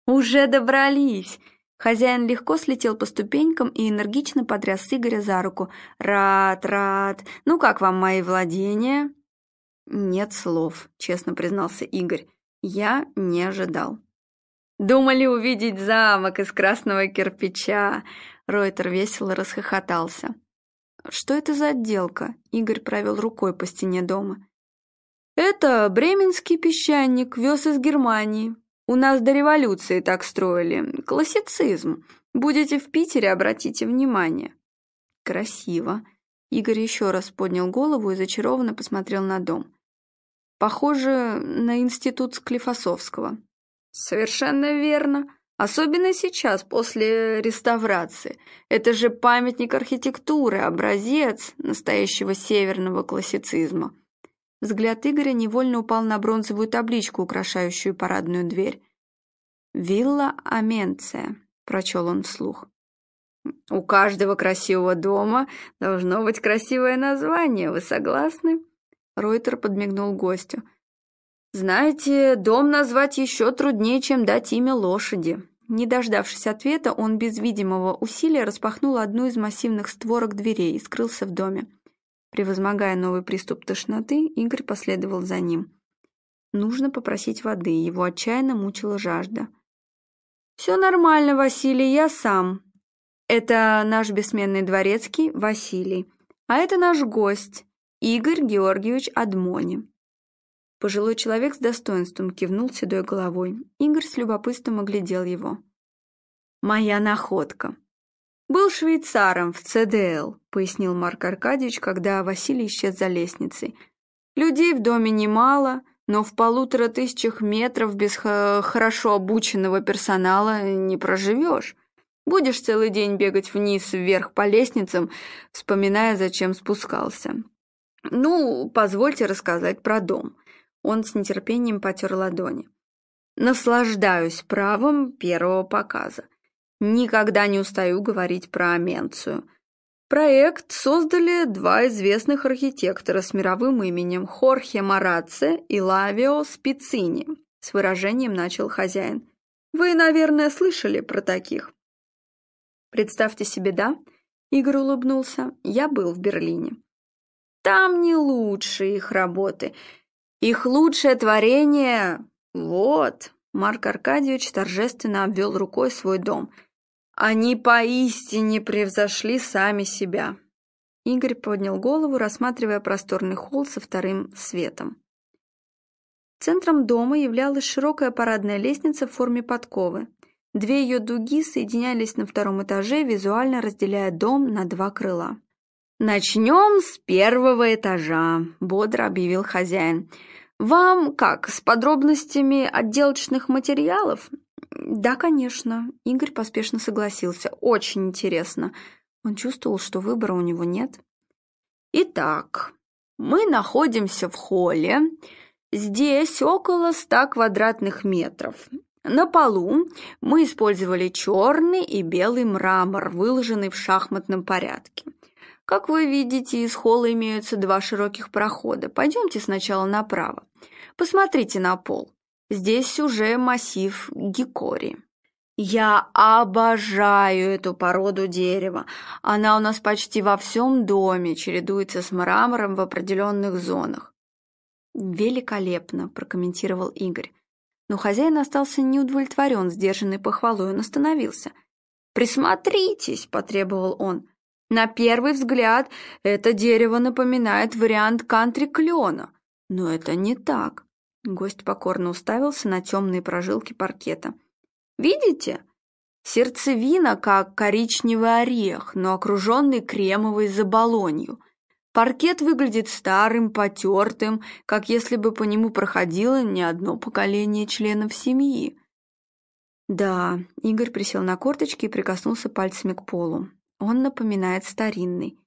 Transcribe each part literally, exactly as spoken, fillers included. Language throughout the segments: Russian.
«Уже добрались!» Хозяин легко слетел по ступенькам и энергично потряс Игоря за руку. «Рад, рад! Ну как вам мои владения?» «Нет слов», — честно признался Игорь. «Я не ожидал». «Думали увидеть замок из красного кирпича!» Ройтер весело расхохотался. «Что это за отделка?» Игорь провел рукой по стене дома. «Это бременский песчаник, вез из Германии. У нас до революции так строили. Классицизм. Будете в Питере, обратите внимание». «Красиво». Игорь еще раз поднял голову и зачарованно посмотрел на дом. «Похоже на институт Склифосовского». «Совершенно верно. Особенно сейчас, после реставрации. Это же памятник архитектуры, образец настоящего северного классицизма». Взгляд Игоря невольно упал на бронзовую табличку, украшающую парадную дверь. «Вилла Аменция», — прочел он вслух. «У каждого красивого дома должно быть красивое название, вы согласны?» Ройтер подмигнул гостю. «Знаете, дом назвать еще труднее, чем дать имя лошади». Не дождавшись ответа, он без видимого усилия распахнул одну из массивных створок дверей и скрылся в доме. Превозмогая новый приступ тошноты, Игорь последовал за ним. Нужно попросить воды, его отчаянно мучила жажда. «Все нормально, Василий, я сам. Это наш бессменный дворецкий Василий, а это наш гость Игорь Георгиевич Адмони». Пожилой человек с достоинством кивнул седой головой. Игорь с любопытством оглядел его. «Моя находка. Был швейцаром в Цэ Дэ Эл», — пояснил Марк Аркадьевич, когда Василий исчез за лестницей. «Людей в доме немало, но в полутора тысячах метров без хорошо обученного персонала не проживешь. Будешь целый день бегать вниз-вверх по лестницам, вспоминая, зачем спускался. Ну, позвольте рассказать про дом». Он с нетерпением потер ладони. «Наслаждаюсь правом первого показа. Никогда не устаю говорить про Аменцию. Проект создали два известных архитектора с мировым именем Хорхе Марацци и Лавио Спицини», с выражением начал хозяин. «Вы, наверное, слышали про таких?» «Представьте себе, да?» Игорь улыбнулся. «Я был в Берлине. Там не лучшие их работы. Их лучшее творение — вот». Марк Аркадьевич торжественно обвел рукой свой дом. «Они поистине превзошли сами себя». Игорь поднял голову, рассматривая просторный холл со вторым светом. Центром дома являлась широкая парадная лестница в форме подковы. Две ее дуги соединялись на втором этаже, визуально разделяя дом на два крыла. «Начнем с первого этажа», — бодро объявил хозяин. «Вам как, с подробностями отделочных материалов?» «Да, конечно», — Игорь поспешно согласился. «Очень интересно». Он чувствовал, что выбора у него нет. «Итак, мы находимся в холле. Здесь около ста квадратных метров. На полу мы использовали черный и белый мрамор, выложенный в шахматном порядке. Как вы видите, из холла имеются два широких прохода. Пойдемте сначала направо. Посмотрите на пол. Здесь уже массив гикори. Я обожаю эту породу дерева. Она у нас почти во всем доме, чередуется с мрамором в определенных зонах». «Великолепно», – прокомментировал Игорь. Но хозяин остался неудовлетворен сдержанной похвалой, он остановился. «Присмотритесь», – потребовал он. «На первый взгляд это дерево напоминает вариант кантри-клена, но это не так». Гость покорно уставился на темные прожилки паркета. «Видите? Сердцевина, как коричневый орех, но окруженный кремовой заболонью. Паркет выглядит старым, потертым, как если бы по нему проходило не одно поколение членов семьи». «Да», — Игорь присел на корточки и прикоснулся пальцами к полу. «Он напоминает старинный».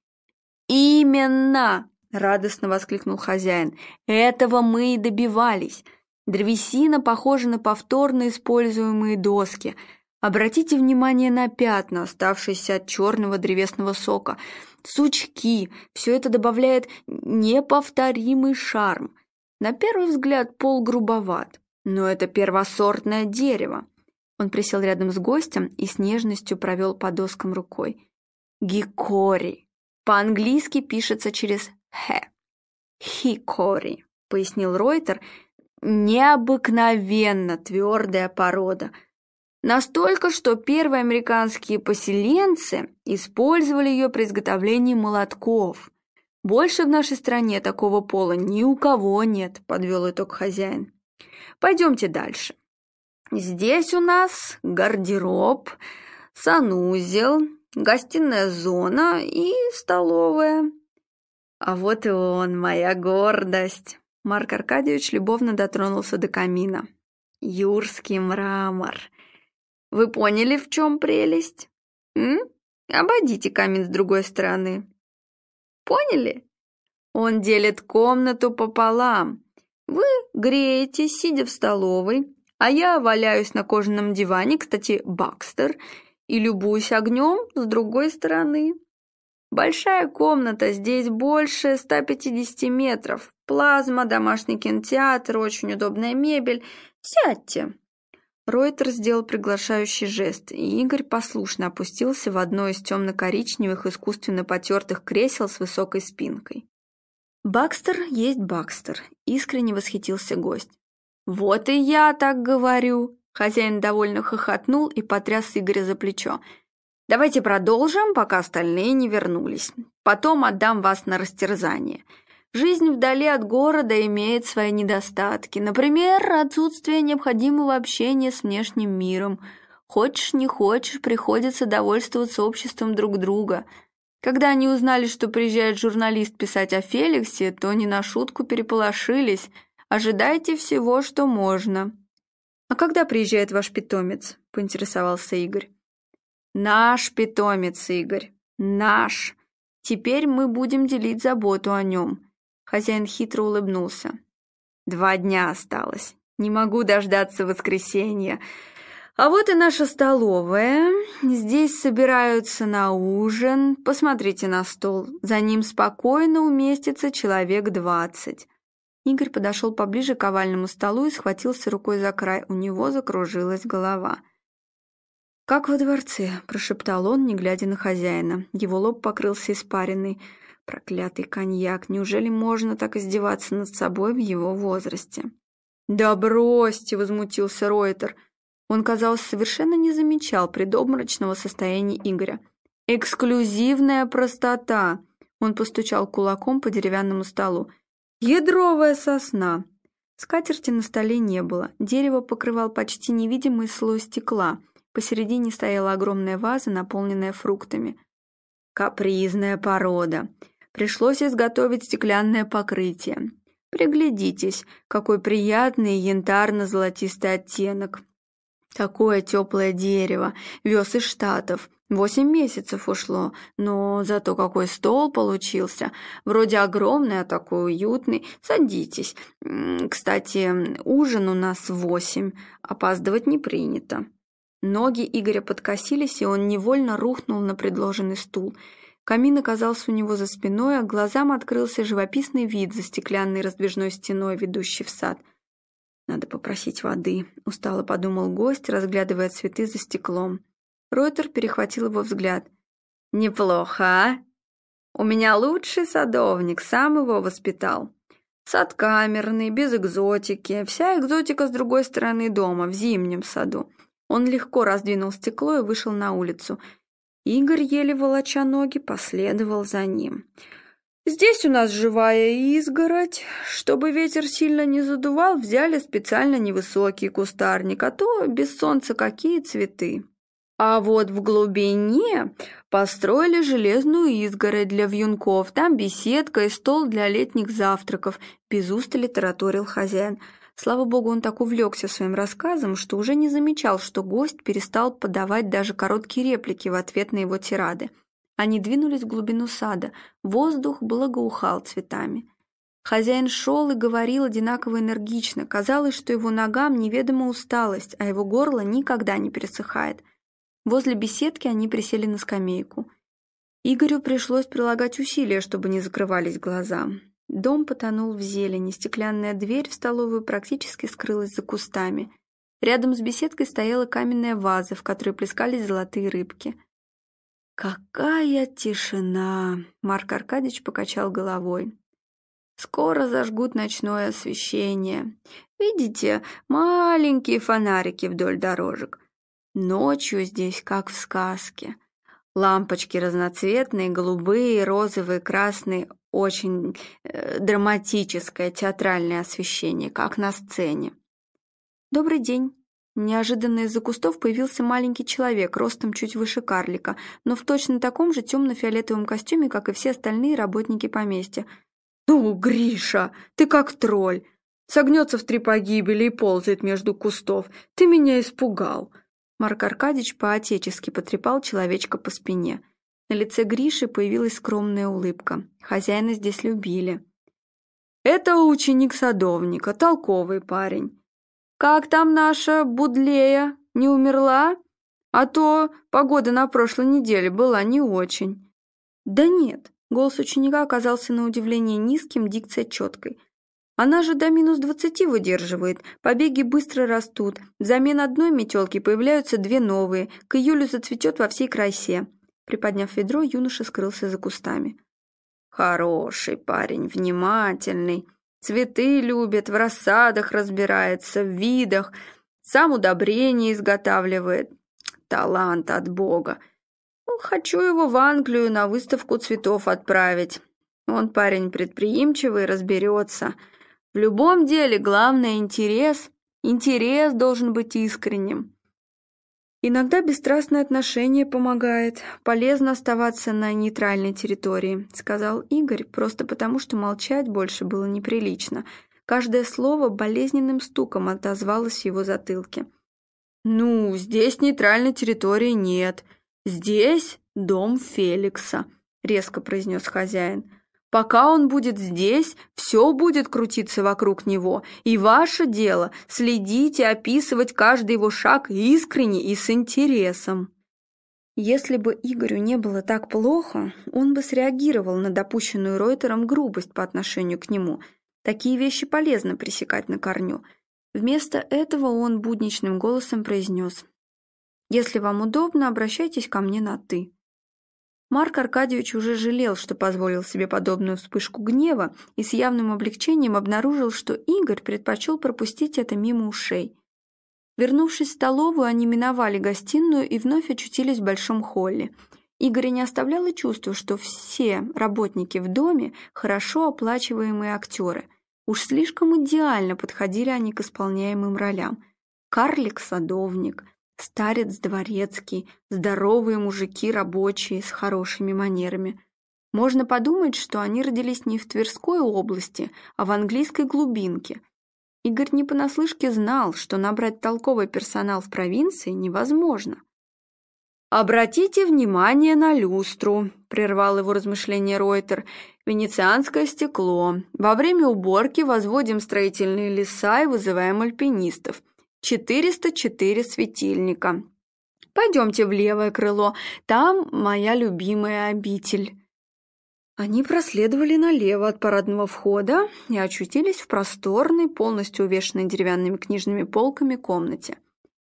«Именно!» — радостно воскликнул хозяин. «Этого мы и добивались. Древесина похожа на повторно используемые доски. Обратите внимание на пятна, оставшиеся от черного древесного сока. Сучки. Все это добавляет неповторимый шарм. На первый взгляд пол грубоват, но это первосортное дерево. Он присел рядом с гостем и с нежностью провел по доскам рукой. «Гикори. По-английски пишется через «х». «Хикори», — пояснил Ройтер. «Необыкновенно твердая порода. Настолько, что первые американские поселенцы использовали ее при изготовлении молотков. Больше в нашей стране такого пола ни у кого нет», — подвел итог хозяин. «Пойдемте дальше. Здесь у нас гардероб, санузел, гостиная зона и столовая. А вот и он, моя гордость». Марк Аркадьевич любовно дотронулся до камина. «Юрский мрамор. Вы поняли, в чем прелесть? М? Обойдите камин с другой стороны. Поняли? Он делит комнату пополам. Вы греетесь, сидя в столовой, а я валяюсь на кожаном диване, кстати, Бакстер, и любуюсь огнем с другой стороны. Большая комната, здесь больше ста пятидесяти метров. Плазма, домашний кинотеатр, очень удобная мебель. Сядьте». Ройтер сделал приглашающий жест, и Игорь послушно опустился в одно из темно-коричневых искусственно потертых кресел с высокой спинкой. «Бакстер есть Бакстер», — искренне восхитился гость. «Вот и я так говорю!» Хозяин довольно хохотнул и потряс Игоря за плечо. «Давайте продолжим, пока остальные не вернулись. Потом отдам вас на растерзание. Жизнь вдали от города имеет свои недостатки. Например, отсутствие необходимого общения с внешним миром. Хочешь, не хочешь, приходится довольствоваться обществом друг друга. Когда они узнали, что приезжает журналист писать о Феликсе, то не на шутку переполошились. Ожидайте всего, что можно». «А когда приезжает ваш питомец?» – поинтересовался Игорь. «Наш питомец, Игорь, наш. Теперь мы будем делить заботу о нем». Хозяин хитро улыбнулся. «Два дня осталось. Не могу дождаться воскресенья. А вот и наша столовая. Здесь собираются на ужин. Посмотрите на стол. За ним спокойно уместится человек двадцать». Игорь подошел поближе к овальному столу и схватился рукой за край. У него закружилась голова. «Как во дворце», – прошептал он, не глядя на хозяина. Его лоб покрылся испариной. Проклятый коньяк. Неужели можно так издеваться над собой в его возрасте? «Да бросьте!» – возмутился Ройтер. Он, казалось, совершенно не замечал предобморочного состояния Игоря. «Эксклюзивная простота!» – он постучал кулаком по деревянному столу. «Ядровая сосна!» Скатерти на столе не было. Дерево покрывал почти невидимый слой стекла. Посередине стояла огромная ваза, наполненная фруктами. «Капризная порода. Пришлось изготовить стеклянное покрытие. Приглядитесь, какой приятный янтарно-золотистый оттенок. Такое теплое дерево. Вез из Штатов. Восемь месяцев ушло, но зато какой стол получился. Вроде огромный, а такой уютный. Садитесь. Кстати, ужин у нас в восемь. Опаздывать не принято». Ноги Игоря подкосились, и он невольно рухнул на предложенный стул. Камин оказался у него за спиной, а глазам открылся живописный вид за стеклянной раздвижной стеной, ведущей в сад. «Надо попросить воды», — устало подумал гость, разглядывая цветы за стеклом. Ройтер перехватил его взгляд. «Неплохо, а? У меня лучший садовник, сам его воспитал. Сад камерный, без экзотики. Вся экзотика с другой стороны дома, в зимнем саду». Он легко раздвинул стекло и вышел на улицу. Игорь, еле волоча ноги, последовал за ним. «Здесь у нас живая изгородь. Чтобы ветер сильно не задувал, взяли специально невысокий кустарник, а то без солнца какие цветы. А вот в глубине построили железную изгородь для вьюнков. Там беседка и стол для летних завтраков», — без устали тараторил хозяин. Слава богу, он так увлекся своим рассказом, что уже не замечал, что гость перестал подавать даже короткие реплики в ответ на его тирады. Они двинулись в глубину сада. Воздух благоухал цветами. Хозяин шел и говорил одинаково энергично. Казалось, что его ногам неведома усталость, а его горло никогда не пересыхает. Возле беседки они присели на скамейку. Игорю пришлось прилагать усилия, чтобы не закрывались глаза. Дом потонул в зелени, стеклянная дверь в столовую практически скрылась за кустами. Рядом с беседкой стояла каменная ваза, в которой плескались золотые рыбки. «Какая тишина!» — Марк Аркадьевич покачал головой. «Скоро зажгут ночное освещение. Видите, маленькие фонарики вдоль дорожек. Ночью здесь, как в сказке. Лампочки разноцветные, голубые, розовые, красные. Очень э, драматическое театральное освещение, как на сцене». «Добрый день!» Неожиданно из-за кустов появился маленький человек, ростом чуть выше карлика, но в точно таком же темно-фиолетовом костюме, как и все остальные работники поместья. «Ну, Гриша, ты как тролль! Согнется в три погибели и ползает между кустов. Ты меня испугал!» Марк Аркадьевич по-отечески потрепал человечка по спине. На лице Гриши появилась скромная улыбка. Хозяина здесь любили. «Это ученик садовника, толковый парень. Как там наша Будлея? Не умерла? А то погода на прошлой неделе была не очень». «Да нет», — голос ученика оказался на удивление низким, дикция четкой. «Она же до минус двадцати выдерживает, побеги быстро растут, взамен одной метелки появляются две новые, к июлю зацветет во всей красе». Приподняв ведро, юноша скрылся за кустами. «Хороший парень, внимательный. Цветы любит, в рассадах разбирается, в видах, сам удобрения изготавливает. Талант от Бога. Ну, хочу его в Англию на выставку цветов отправить. Он парень предприимчивый, разберется. В любом деле главное интерес. Интерес должен быть искренним. Иногда бесстрастное отношение помогает. Полезно оставаться на нейтральной территории», — сказал Игорь, просто потому, что молчать больше было неприлично. Каждое слово болезненным стуком отозвалось в его затылке. «Ну, здесь нейтральной территории нет. Здесь дом Феликса», — резко произнес хозяин. «Пока он будет здесь, все будет крутиться вокруг него, и ваше дело — следить и описывать каждый его шаг искренне и с интересом». Если бы Игорю не было так плохо, он бы среагировал на допущенную Ройтером грубость по отношению к нему. Такие вещи полезно пресекать на корню. Вместо этого он будничным голосом произнес: «Если вам удобно, обращайтесь ко мне на «ты». Марк Аркадьевич уже жалел, что позволил себе подобную вспышку гнева, и с явным облегчением обнаружил, что Игорь предпочел пропустить это мимо ушей. Вернувшись в столовую, они миновали гостиную и вновь очутились в большом холле. Игоря не оставляло чувство, что все работники в доме – хорошо оплачиваемые актеры. Уж слишком идеально подходили они к исполняемым ролям. Карлик-садовник – старец дворецкий, здоровые мужики рабочие с хорошими манерами. Можно подумать, что они родились не в Тверской области, а в английской глубинке. Игорь не понаслышке знал, что набрать толковый персонал в провинции невозможно. «Обратите внимание на люстру», — прервал его размышления Ройтер. «Венецианское стекло. Во время уборки возводим строительные леса и вызываем альпинистов. четыреста четыре светильника. Пойдемте в левое крыло, там моя любимая обитель». Они проследовали налево от парадного входа и очутились в просторной, полностью увешанной деревянными книжными полками комнате.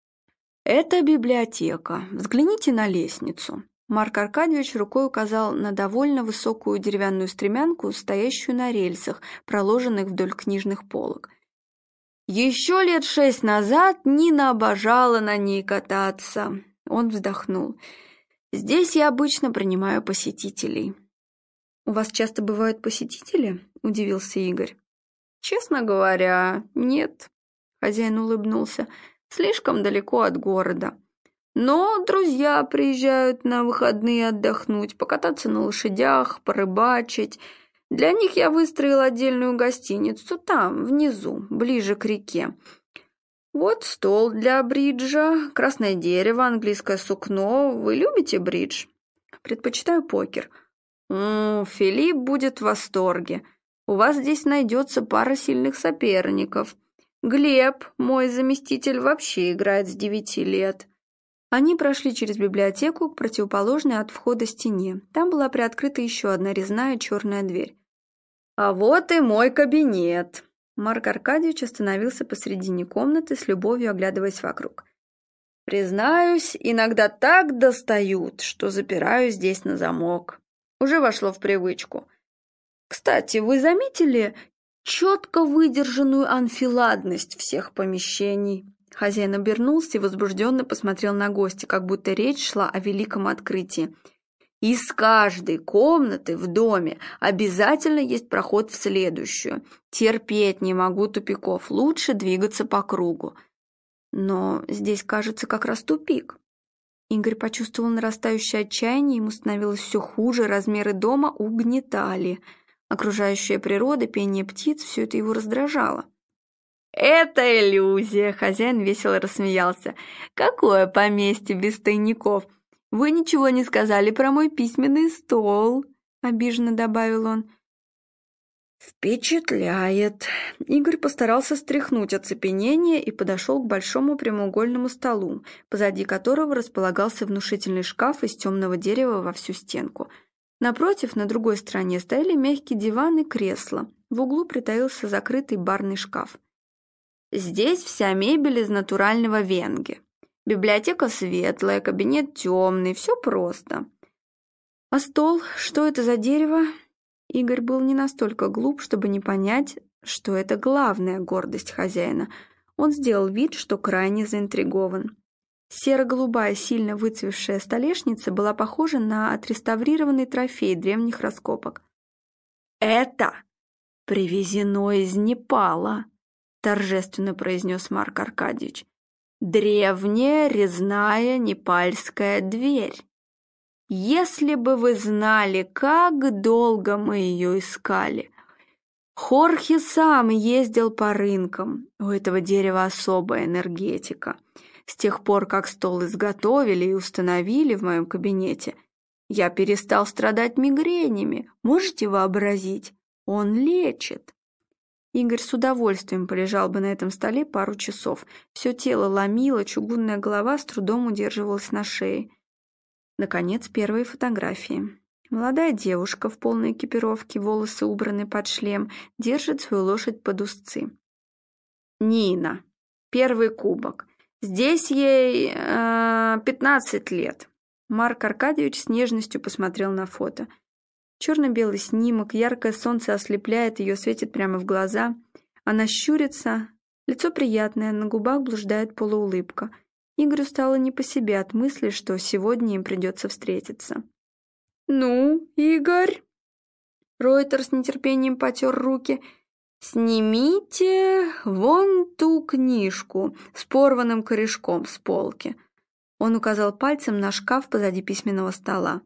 «Это библиотека. Взгляните на лестницу». Марк Аркадьевич рукой указал на довольно высокую деревянную стремянку, стоящую на рельсах, проложенных вдоль книжных полок. «Еще лет шесть назад Нина обожала на ней кататься». Он вздохнул. «Здесь я обычно принимаю посетителей». «У вас часто бывают посетители?» – удивился Игорь. «Честно говоря, нет», – хозяин улыбнулся. «Слишком далеко от города. Но друзья приезжают на выходные отдохнуть, покататься на лошадях, порыбачить. Для них я выстроил отдельную гостиницу там, внизу, ближе к реке. Вот стол для бриджа, красное дерево, английское сукно. Вы любите бридж?» «Предпочитаю покер». «О, Филипп будет в восторге. У вас здесь найдется пара сильных соперников. Глеб, мой заместитель, вообще играет с девяти лет». Они прошли через библиотеку к противоположной от входа стене. Там была приоткрыта еще одна резная черная дверь. «А вот и мой кабинет». Марк Аркадьевич остановился посредине комнаты, с любовью оглядываясь вокруг. «Признаюсь, иногда так достают, что запираю здесь на замок. Уже вошло в привычку. Кстати, вы заметили четко выдержанную анфиладность всех помещений?» Хозяин обернулся и возбужденно посмотрел на гостя, как будто речь шла о великом открытии. «Из каждой комнаты в доме обязательно есть проход в следующую. Терпеть не могу тупиков, лучше двигаться по кругу». Но здесь, кажется, как раз тупик. Игорь почувствовал нарастающее отчаяние, ему становилось все хуже, размеры дома угнетали. Окружающая природа, пение птиц, все это его раздражало. «Это иллюзия!» — хозяин весело рассмеялся. «Какое поместье без тайников? Вы ничего не сказали про мой письменный стол!» — обиженно добавил он. «Впечатляет!» Игорь постарался стряхнуть оцепенение и подошел к большому прямоугольному столу, позади которого располагался внушительный шкаф из темного дерева во всю стенку. Напротив, на другой стороне, стояли мягкий диван и кресло. В углу притаился закрытый барный шкаф. «Здесь вся мебель из натурального венги. Библиотека светлая, кабинет темный, все просто». «А стол? Что это за дерево?» Игорь был не настолько глуп, чтобы не понять, что это главная гордость хозяина. Он сделал вид, что крайне заинтригован. Серо-голубая, сильно выцвевшая столешница была похожа на отреставрированный трофей древних раскопок. «Это привезено из Непала», — торжественно произнес Марк Аркадьевич. «Древняя резная непальская дверь. Если бы вы знали, как долго мы ее искали. Хорхе сам ездил по рынкам. У этого дерева особая энергетика. С тех пор, как стол изготовили и установили в моем кабинете, я перестал страдать мигренями. Можете вообразить? Он лечит». Игорь с удовольствием полежал бы на этом столе пару часов. Все тело ломило, чугунная голова с трудом удерживалась на шее. Наконец, первые фотографии. Молодая девушка в полной экипировке, волосы убраны под шлем, держит свою лошадь под узцы. Нина. Первый кубок. Здесь ей э, пятнадцать лет. Марк Аркадьевич с нежностью посмотрел на фото. Черно-белый снимок, яркое солнце ослепляет ее, светит прямо в глаза. Она щурится, лицо приятное, на губах блуждает полуулыбка. Игорю стало не по себе от мысли, что сегодня им придется встретиться. «Ну, Игорь?» Ройтер с нетерпением потер руки. «Снимите вон ту книжку с порванным корешком с полки». Он указал пальцем на шкаф позади письменного стола.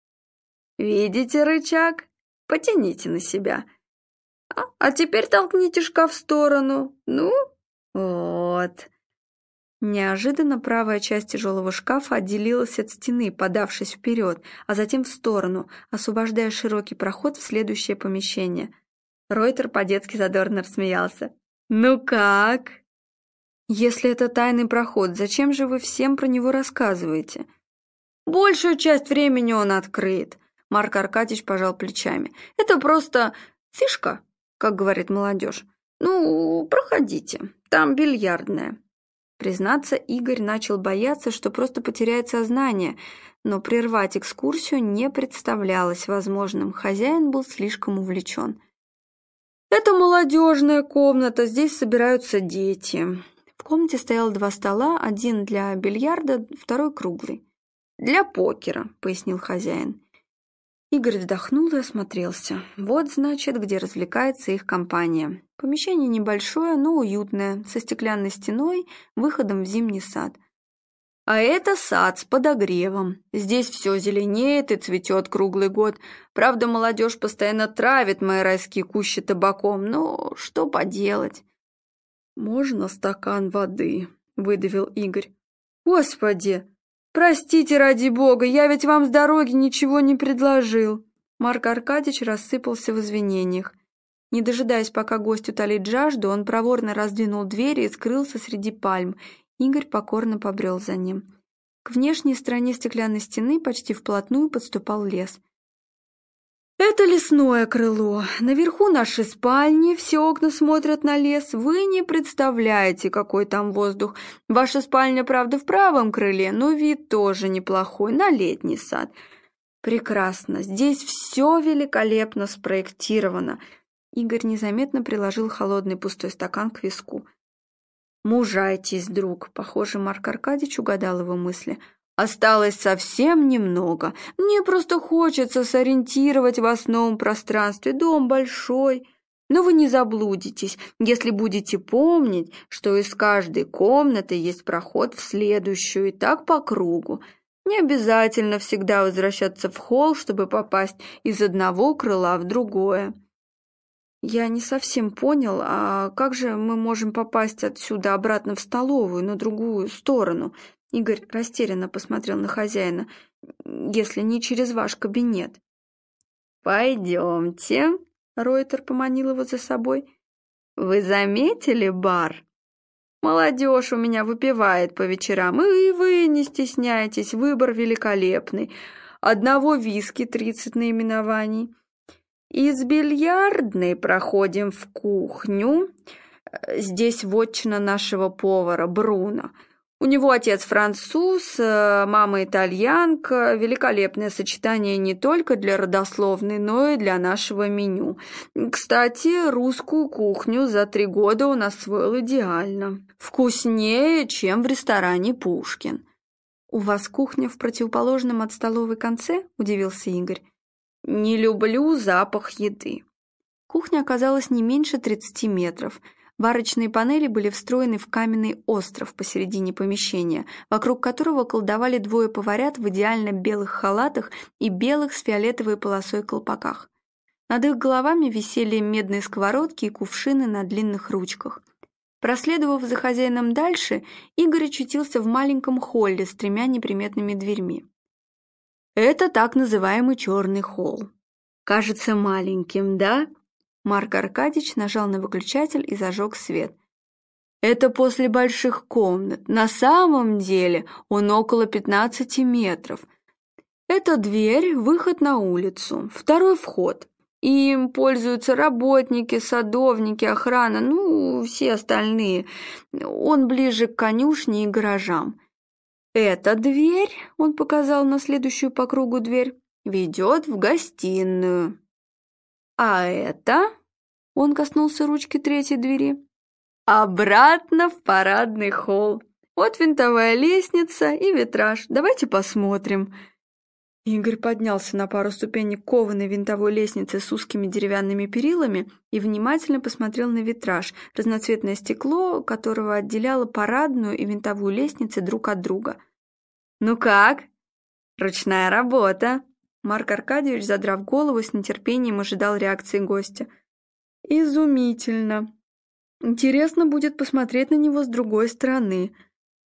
«Видите рычаг? Потяните на себя. А, а теперь толкните шкаф в сторону. Ну, вот». Неожиданно правая часть тяжелого шкафа отделилась от стены, подавшись вперед, а затем в сторону, освобождая широкий проход в следующее помещение. Ройтер по-детски задорно рассмеялся. «Ну как?» «Если это тайный проход, зачем же вы всем про него рассказываете?» «Большую часть времени он открыт», — Марк Аркадьевич пожал плечами. «Это просто фишка, как говорит молодежь. Ну, проходите, там бильярдная». Признаться, Игорь начал бояться, что просто потеряет сознание, но прервать экскурсию не представлялось возможным, хозяин был слишком увлечен. «Это молодежная комната, здесь собираются дети». В комнате стояло два стола, один для бильярда, второй круглый. «Для покера», — пояснил хозяин. Игорь вздохнул и осмотрелся. Вот, значит, где развлекается их компания. Помещение небольшое, но уютное, со стеклянной стеной, выходом в зимний сад. А это сад с подогревом. Здесь все зеленеет и цветет круглый год. Правда, молодежь постоянно травит мои райские кущи табаком, но что поделать? «Можно стакан воды?» — выдавил Игорь. «Господи! Простите, ради бога, я ведь вам с дороги ничего не предложил». Марк Аркадьевич рассыпался в извинениях. Не дожидаясь, пока гость утолит жажду, он проворно раздвинул двери и скрылся среди пальм. Игорь покорно побрел за ним. К внешней стороне стеклянной стены почти вплотную подступал лес. Это лесное крыло. Наверху наши спальни, все окна смотрят на лес. Вы не представляете, какой там воздух. Ваша спальня, правда, в правом крыле, но вид тоже неплохой, на летний сад. Прекрасно. Здесь все великолепно спроектировано. Игорь незаметно приложил холодный пустой стакан к виску. «Мужайтесь, друг», — похоже, Марк Аркадьевич угадал его мысли. «Осталось совсем немного. Мне просто хочется сориентировать вас в новом пространстве. Дом большой. Но вы не заблудитесь, если будете помнить, что из каждой комнаты есть проход в следующую, и так по кругу. Не обязательно всегда возвращаться в холл, чтобы попасть из одного крыла в другое». «Я не совсем понял, а как же мы можем попасть отсюда обратно в столовую, на другую сторону?» Игорь растерянно посмотрел на хозяина. «Если не через ваш кабинет». «Пойдемте», — Ройтер поманил его за собой. «Вы заметили бар? Молодежь у меня выпивает по вечерам, и вы не стесняйтесь, выбор великолепный. Одного виски тридцать наименований. Из бильярдной проходим в кухню. Здесь вотчина нашего повара Бруно. У него отец француз, мама итальянка. Великолепное сочетание не только для родословной, но и для нашего меню. Кстати, русскую кухню за три года он освоил идеально. Вкуснее, чем в ресторане «Пушкин». «У вас кухня в противоположном от столовой конце?» – удивился Игорь. «Не люблю запах еды». Кухня оказалась не меньше тридцати метров. Варочные панели были встроены в каменный остров посередине помещения, вокруг которого колдовали двое поварят в идеально белых халатах и белых с фиолетовой полосой колпаках. Над их головами висели медные сковородки и кувшины на длинных ручках. Проследовав за хозяином дальше, Игорь очутился в маленьком холле с тремя неприметными дверьми. Это так называемый черный холл. Кажется маленьким, да? Марк Аркадьевич нажал на выключатель и зажег свет. Это после больших комнат. На самом деле он около пятнадцати метров. Это дверь, выход на улицу, второй вход. Им пользуются работники, садовники, охрана, ну, все остальные. Он ближе к конюшне и гаражам. Эта дверь, он показал на следующую по кругу дверь, ведет в гостиную. А это, он коснулся ручки третьей двери, обратно в парадный холл. Вот винтовая лестница и витраж. Давайте посмотрим. Игорь поднялся на пару ступенек кованой винтовой лестницы с узкими деревянными перилами и внимательно посмотрел на витраж, разноцветное стекло, которого отделяло парадную и винтовую лестницы друг от друга. «Ну как? Ручная работа!» Марк Аркадьевич, задрав голову, с нетерпением ожидал реакции гостя. «Изумительно! Интересно будет посмотреть на него с другой стороны.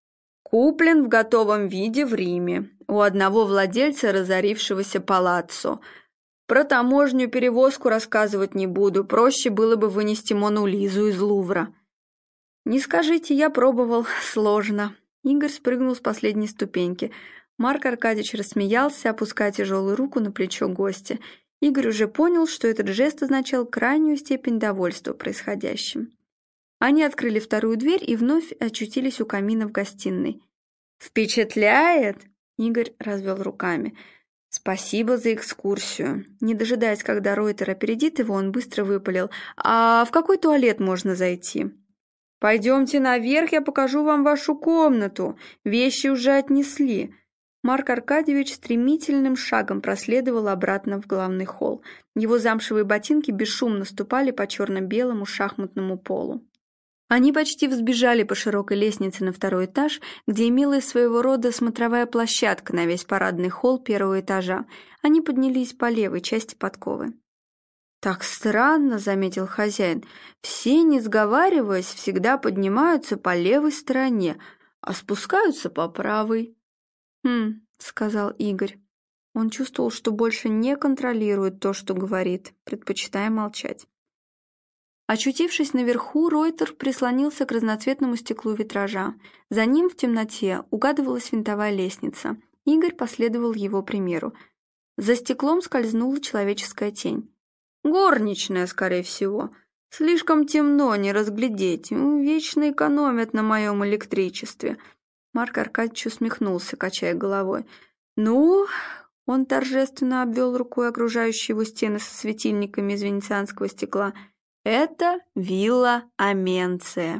Куплен в готовом виде в Риме, у одного владельца разорившегося палаццо. Про таможню перевозку рассказывать не буду, проще было бы вынести Мону Лизу из Лувра». «Не скажите, я пробовал, сложно». Игорь спрыгнул с последней ступеньки. Марк Аркадьевич рассмеялся, опуская тяжелую руку на плечо гостя. Игорь уже понял, что этот жест означал крайнюю степень довольства происходящим. Они открыли вторую дверь и вновь очутились у камина в гостиной. «Впечатляет?» — Игорь развел руками. «Спасибо за экскурсию». Не дожидаясь, когда Ройтер опередит его, он быстро выпалил. «А в какой туалет можно зайти?» «Пойдемте наверх, я покажу вам вашу комнату. Вещи уже отнесли». Марк Аркадьевич стремительным шагом проследовал обратно в главный холл. Его замшевые ботинки бесшумно ступали по черно-белому шахматному полу. Они почти взбежали по широкой лестнице на второй этаж, где имелась своего рода смотровая площадка на весь парадный холл первого этажа. Они поднялись по левой части подковы. «Так странно», — заметил хозяин, — «все, не сговариваясь, всегда поднимаются по левой стороне, а спускаются по правой». «Хм», — сказал Игорь. Он чувствовал, что больше не контролирует то, что говорит, предпочитая молчать. Очутившись наверху, Ройтер прислонился к разноцветному стеклу витража. За ним в темноте угадывалась винтовая лестница. Игорь последовал его примеру. За стеклом скользнула человеческая тень. «Горничная, скорее всего. Слишком темно, не разглядеть. Вечно экономят на моем электричестве». Марк Аркадьевич усмехнулся, качая головой. «Ну...» — он торжественно обвел рукой окружающие его стены со светильниками из венецианского стекла. «Это вилла Аменция».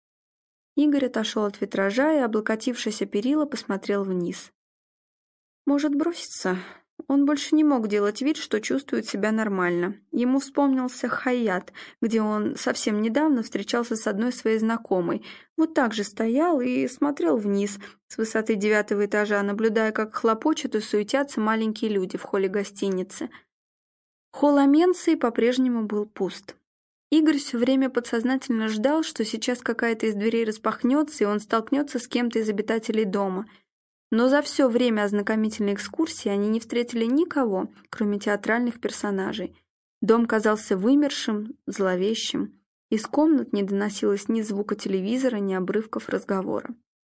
Игорь отошел от витража и, облокотившись о перила, посмотрел вниз. «Может, броситься?» Он больше не мог делать вид, что чувствует себя нормально. Ему вспомнился Хаят, где он совсем недавно встречался с одной своей знакомой. Вот так же стоял и смотрел вниз с высоты девятого этажа, наблюдая, как хлопочут и суетятся маленькие люди в холле гостиницы. Холл Аменции по-прежнему был пуст. Игорь все время подсознательно ждал, что сейчас какая-то из дверей распахнется, и он столкнется с кем-то из обитателей дома. Но за все время ознакомительной экскурсии они не встретили никого, кроме театральных персонажей. Дом казался вымершим, зловещим. Из комнат не доносилось ни звука телевизора, ни обрывков разговора.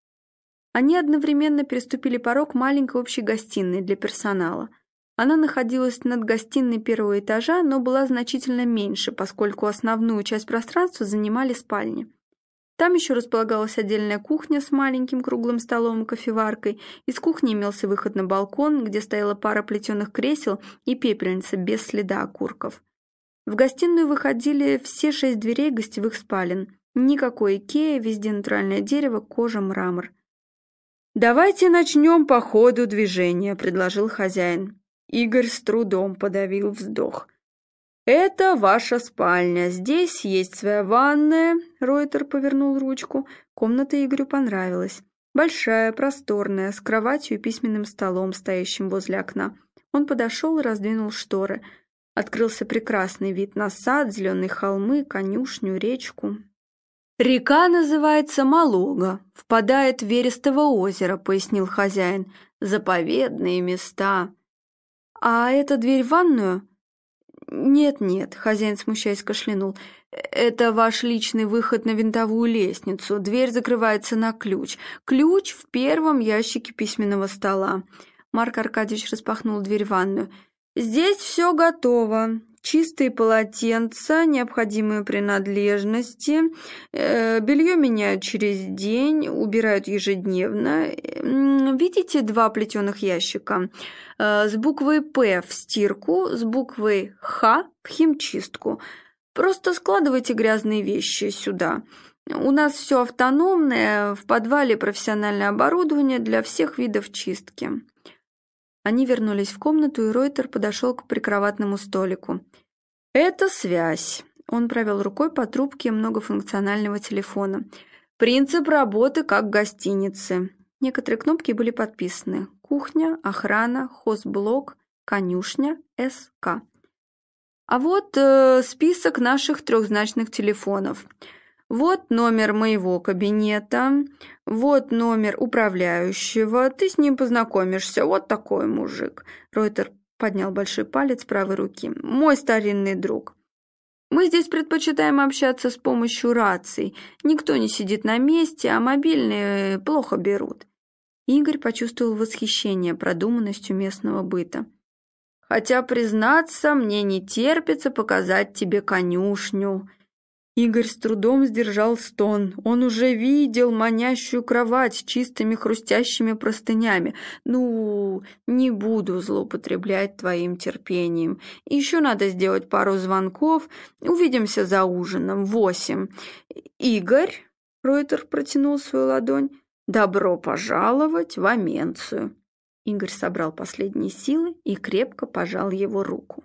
Они одновременно переступили порог маленькой общей гостиной для персонала. Она находилась над гостиной первого этажа, но была значительно меньше, поскольку основную часть пространства занимали спальни. Там еще располагалась отдельная кухня с маленьким круглым столом и кофеваркой. Из кухни имелся выход на балкон, где стояла пара плетеных кресел и пепельница без следа окурков. В гостиную выходили все шесть дверей гостевых спален. Никакой Икеи, везде натуральное дерево, кожа, мрамор. «Давайте начнем по ходу движения», — предложил хозяин. Игорь с трудом подавил вздох. «Это ваша спальня. Здесь есть своя ванная». Ройтер повернул ручку. Комната Игорю понравилась. Большая, просторная, с кроватью и письменным столом, стоящим возле окна. Он подошел и раздвинул шторы. Открылся прекрасный вид на сад, зеленые холмы, конюшню, речку. «Река называется Малога, впадает в Верестово озеро», — пояснил хозяин. «Заповедные места». «А это дверь в ванную?» «Нет-нет», — хозяин, смущаясь, кашлянул. «Это ваш личный выход на винтовую лестницу. Дверь закрывается на ключ. Ключ в первом ящике письменного стола». Марк Аркадьевич распахнул дверь в ванную. «Здесь все готово. Чистые полотенца, необходимые принадлежности. Э, белье меняют через день, убирают ежедневно. Видите два плетеных ящика? Э, с буквой «П» в стирку, с буквой «Х» в химчистку. Просто складывайте грязные вещи сюда. У нас все автономное, в подвале профессиональное оборудование для всех видов чистки». Они вернулись в комнату, и Ройтер подошел к прикроватному столику. «Это связь». Он провел рукой по трубке многофункционального телефона. «Принцип работы как в гостинице». Некоторые кнопки были подписаны. Кухня, охрана, хозблок, конюшня, СК. А вот э, список наших трехзначных телефонов. Вот номер моего кабинета, вот номер управляющего, ты с ним познакомишься, вот такой мужик. Ройтер поднял большой палец правой руки. Мой старинный друг. Мы здесь предпочитаем общаться с помощью раций. Никто не сидит на месте, а мобильные плохо берут. Игорь почувствовал восхищение продуманностью местного быта. Хотя, признаться, мне не терпится показать тебе конюшню. Игорь с трудом сдержал стон. Он уже видел манящую кровать с чистыми хрустящими простынями. «Ну, не буду злоупотреблять твоим терпением. Еще надо сделать пару звонков. Увидимся за ужином. Восемь. Игорь», — Ройтер протянул свою ладонь, — «добро пожаловать в Аменцию». Игорь собрал последние силы и крепко пожал его руку.